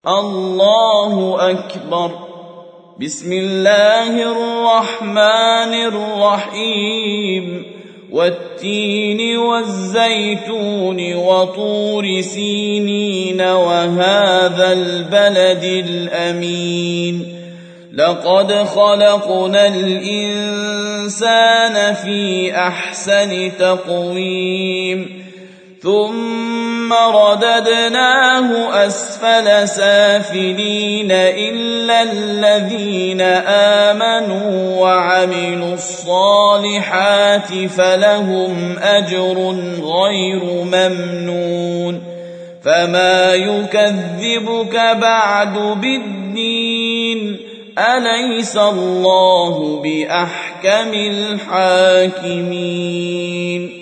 الله أكبر. بسم الله الرحمن الرحيم. والتين والزيتون وطور سينين وهذا البلد الأمين. لقد خلقنا الإنسان في أحسن تقويم ثم رددناه أسفل سافلين إلا الذين آمنوا وعملوا الصالحات فلهم أجر غير ممنون. فما يكذبك بعد بالدين؟ أليس الله بأحكم الحاكمين؟